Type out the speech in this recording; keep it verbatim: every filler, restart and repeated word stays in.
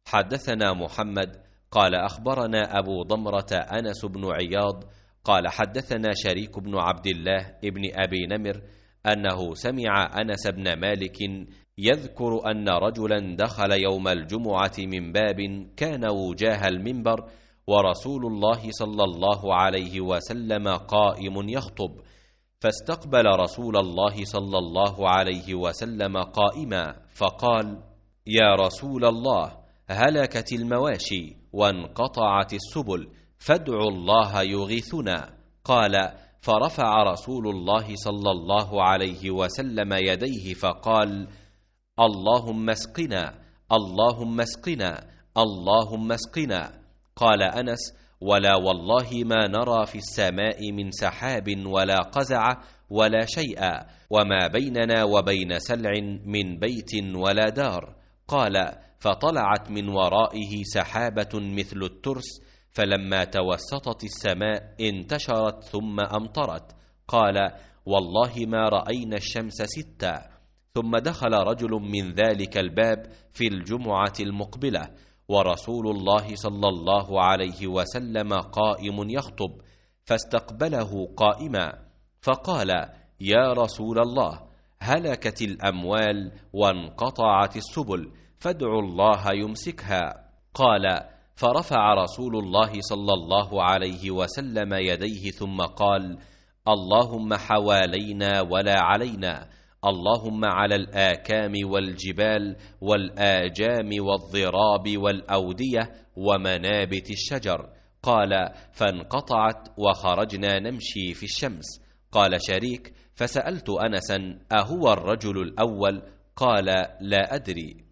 حدثنا محمد قال أخبرنا أبو ضمرة أنس بن عياض قال حدثنا شريك بن عبد الله ابن أبي نمر أنه سمع أنس بن مالك يذكر أن رجلا دخل يوم الجمعة من باب كان وجاه المنبر ورسول الله صلى الله عليه وسلم قائم يخطب، فاستقبل رسول الله صلى الله عليه وسلم قائما فقال: يا رسول الله، هلكت المواشي وانقطعت السبل، فادعوا الله يغيثنا. قال: فرفع رسول الله صلى الله عليه وسلم يديه فقال: اللهم اسقنا، اللهم اسقنا، اللهم اسقنا. قال أنس: ولا والله ما نرى في السماء من سحاب ولا قزع ولا شيئا، وما بيننا وبين سلع من بيت ولا دار. قال: فطلعت من ورائه سحابة مثل الترس، فلما توسطت السماء انتشرت ثم أمطرت. قال: والله ما رأينا الشمس ستا. ثم دخل رجل من ذلك الباب في الجمعة المقبلة ورسول الله صلى الله عليه وسلم قائم يخطب، فاستقبله قائما فقال: يا رسول الله، هلكت الأموال وانقطعت السبل، فادعوا الله يمسكها. قال: فرفع رسول الله صلى الله عليه وسلم يديه ثم قال: اللهم حوالينا ولا علينا، اللهم على الآكام والجبال والآجام والضراب والأودية ومنابت الشجر. قال: فانقطعت وخرجنا نمشي في الشمس. قال شريك: فسألت أنسا: أهو الرجل الأول؟ قال: لا أدري.